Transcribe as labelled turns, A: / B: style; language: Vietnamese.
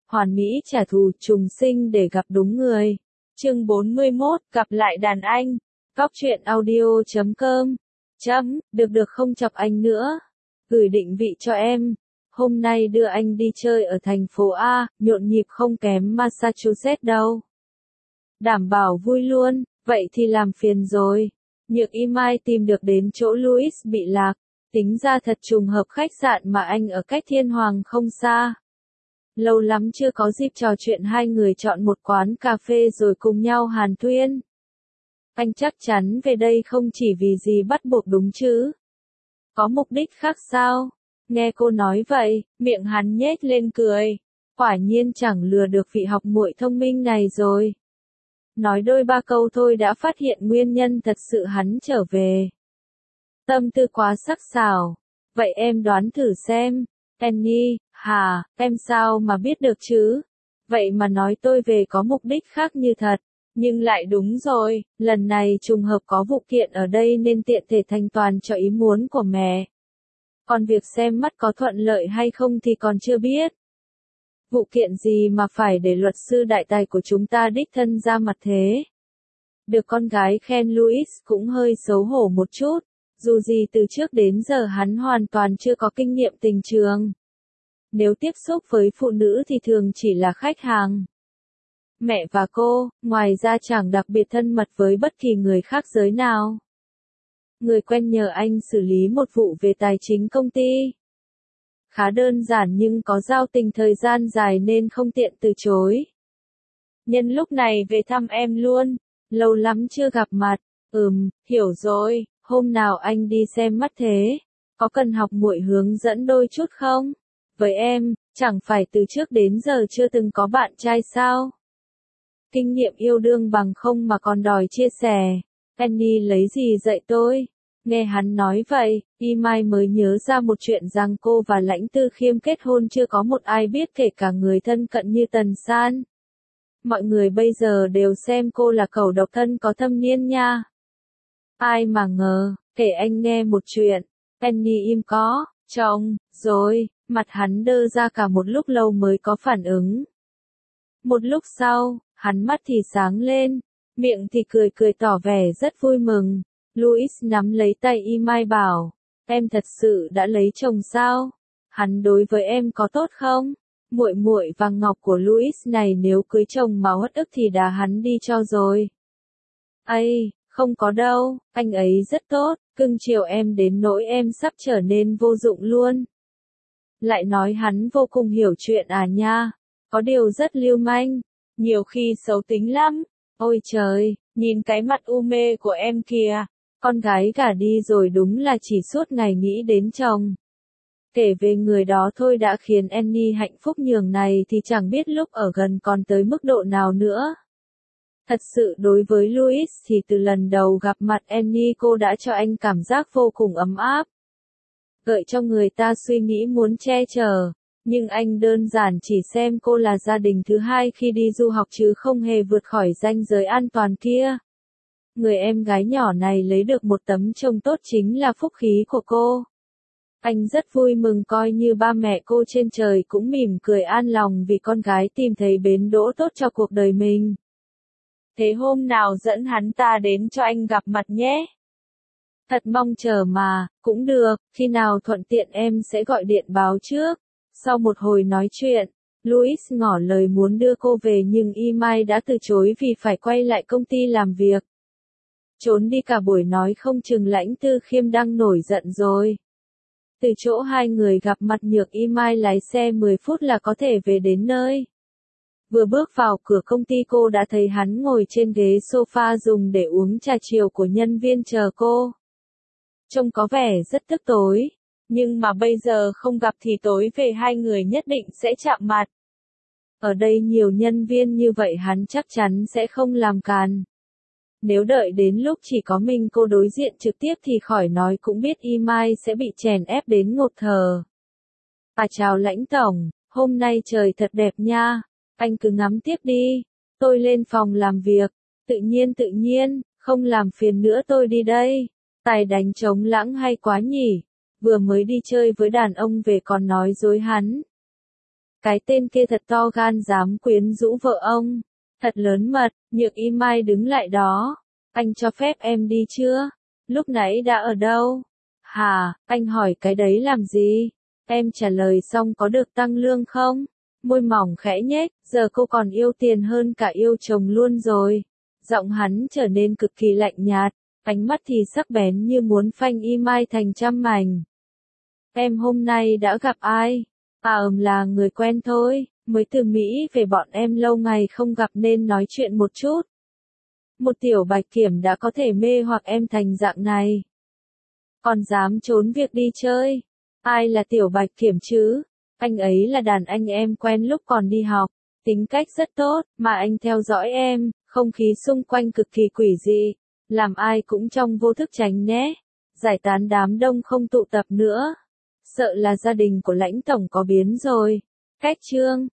A: Hoàn mỹ trả thù, trùng sinh để gặp đúng người. Chương 41, gặp lại đàn anh. Góc truyện audio.com. Được không chọc anh nữa. Gửi định vị cho em. Hôm nay đưa anh đi chơi ở thành phố A, nhộn nhịp không kém Massachusetts đâu. Đảm bảo vui luôn, vậy thì làm phiền rồi. Nhược Y Mai tìm được đến chỗ Louis bị lạc. Tính ra thật trùng hợp khách sạn mà anh ở cách Thiên Hoàng không xa. Lâu lắm chưa có dịp trò chuyện, hai người chọn một quán cà phê rồi cùng nhau hàn huyên. Anh chắc chắn về đây không chỉ vì gì bắt buộc đúng chứ? Có mục đích khác sao? Nghe cô nói vậy, miệng hắn nhếch lên cười. Quả nhiên chẳng lừa được vị học muội thông minh này rồi. Nói đôi ba câu thôi đã phát hiện nguyên nhân thật sự hắn trở về. Tâm tư quá sắc sảo. Vậy em đoán thử xem. Annie, hả, em sao mà biết được chứ? Vậy mà nói tôi về có mục đích khác như thật. Nhưng lại đúng rồi, lần này trùng hợp có vụ kiện ở đây nên tiện thể thanh toán cho ý muốn của mẹ. Còn việc xem mắt có thuận lợi hay không thì còn chưa biết. Vụ kiện gì mà phải để luật sư đại tài của chúng ta đích thân ra mặt thế? Được con gái khen Louis cũng hơi xấu hổ một chút. Dù gì từ trước đến giờ hắn hoàn toàn chưa có kinh nghiệm tình trường. Nếu tiếp xúc với phụ nữ thì thường chỉ là khách hàng. Mẹ và cô, ngoài ra chẳng đặc biệt thân mật với bất kỳ người khác giới nào. Người quen nhờ anh xử lý một vụ về tài chính công ty. Khá đơn giản nhưng có giao tình thời gian dài nên không tiện từ chối. Nhân lúc này về thăm em luôn, lâu lắm chưa gặp mặt. Hiểu rồi, hôm nào anh đi xem mắt thế, có cần học muội hướng dẫn đôi chút không? Với em, chẳng phải từ trước đến giờ chưa từng có bạn trai sao? Kinh nghiệm yêu đương bằng không mà còn đòi chia sẻ. Annie lấy gì dạy tôi? Nghe hắn nói vậy, Y Mai mới nhớ ra một chuyện rằng cô và Lãnh Tư Khiêm kết hôn chưa có một ai biết, kể cả người thân cận như Tần San. Mọi người bây giờ đều xem cô là cẩu độc thân có thâm niên nha. Ai mà ngờ, kể anh nghe một chuyện. Annie im có, chồng, rồi, mặt hắn đơ ra cả một lúc lâu mới có phản ứng. Một lúc sau, hắn mắt thì sáng lên, miệng thì cười cười tỏ vẻ rất vui mừng. Louis nắm lấy tay Y Mai bảo, em thật sự đã lấy chồng sao? Hắn đối với em có tốt không? Muội muội vàng ngọc của Louis này nếu cưới chồng mà uất ức thì đá hắn đi cho rồi. Ây, không có đâu, anh ấy rất tốt, cưng chiều em đến nỗi em sắp trở nên vô dụng luôn. Lại nói hắn vô cùng hiểu chuyện à nha, có điều rất lưu manh, nhiều khi xấu tính lắm. Ôi trời, nhìn cái mặt u mê của em kìa, con gái gả đi rồi đúng là chỉ suốt ngày nghĩ đến chồng. Kể về người đó thôi đã khiến Annie hạnh phúc nhường này thì chẳng biết lúc ở gần còn tới mức độ nào nữa. Thật sự đối với Louis thì từ lần đầu gặp mặt Annie cô đã cho anh cảm giác vô cùng ấm áp. Gợi cho người ta suy nghĩ muốn che chở, nhưng anh đơn giản chỉ xem cô là gia đình thứ hai khi đi du học chứ không hề vượt khỏi ranh giới an toàn kia. Người em gái nhỏ này lấy được một tấm chồng tốt chính là phúc khí của cô. Anh rất vui mừng, coi như ba mẹ cô trên trời cũng mỉm cười an lòng vì con gái tìm thấy bến đỗ tốt cho cuộc đời mình. Thế hôm nào dẫn hắn ta đến cho anh gặp mặt nhé. Thật mong chờ mà, cũng được, khi nào thuận tiện em sẽ gọi điện báo trước. Sau một hồi nói chuyện, Louis ngỏ lời muốn đưa cô về nhưng Y Mai đã từ chối vì phải quay lại công ty làm việc. Trốn đi cả buổi nói không chừng Lãnh Tư Khiêm đang nổi giận rồi. Từ chỗ hai người gặp mặt, Nhược Y Mai lái xe 10 phút là có thể về đến nơi. Vừa bước vào cửa công ty cô đã thấy hắn ngồi trên ghế sofa dùng để uống trà chiều của nhân viên chờ cô. Trông có vẻ rất tức tối, nhưng mà bây giờ không gặp thì tối về hai người nhất định sẽ chạm mặt. Ở đây nhiều nhân viên như vậy hắn chắc chắn sẽ không làm càn. Nếu đợi đến lúc chỉ có mình cô đối diện trực tiếp thì khỏi nói cũng biết Y Mai sẽ bị chèn ép đến ngột thở. Chào Lãnh tổng, hôm nay trời thật đẹp nha, anh cứ ngắm tiếp đi, tôi lên phòng làm việc, tự nhiên, không làm phiền nữa tôi đi đây. Tài đánh trống lãng hay quá nhỉ, vừa mới đi chơi với đàn ông về còn nói dối hắn. Cái tên kia thật to gan dám quyến rũ vợ ông. Thật lớn mật, Nhược Y Mai đứng lại đó. Anh cho phép em đi chưa? Lúc nãy đã ở đâu? Hả, anh hỏi cái đấy làm gì? Em trả lời xong có được tăng lương không? Môi mỏng khẽ nhếch, giờ cô còn yêu tiền hơn cả yêu chồng luôn rồi. Giọng hắn trở nên cực kỳ lạnh nhạt, ánh mắt thì sắc bén như muốn phanh Y Mai thành trăm mảnh. Em hôm nay đã gặp ai? Là người quen thôi, mới từ Mỹ về bọn em lâu ngày không gặp nên nói chuyện một chút. Một tiểu bạch kiểm đã có thể mê hoặc em thành dạng này. Còn dám trốn việc đi chơi. Ai là tiểu bạch kiểm chứ? Anh ấy là đàn anh em quen lúc còn đi học. Tính cách rất tốt, mà anh theo dõi em, không khí xung quanh cực kỳ quỷ dị. Làm ai cũng trong vô thức tránh né. Giải tán đám đông không tụ tập nữa. Sợ là gia đình của lãnh tổng có biến rồi. Cách chương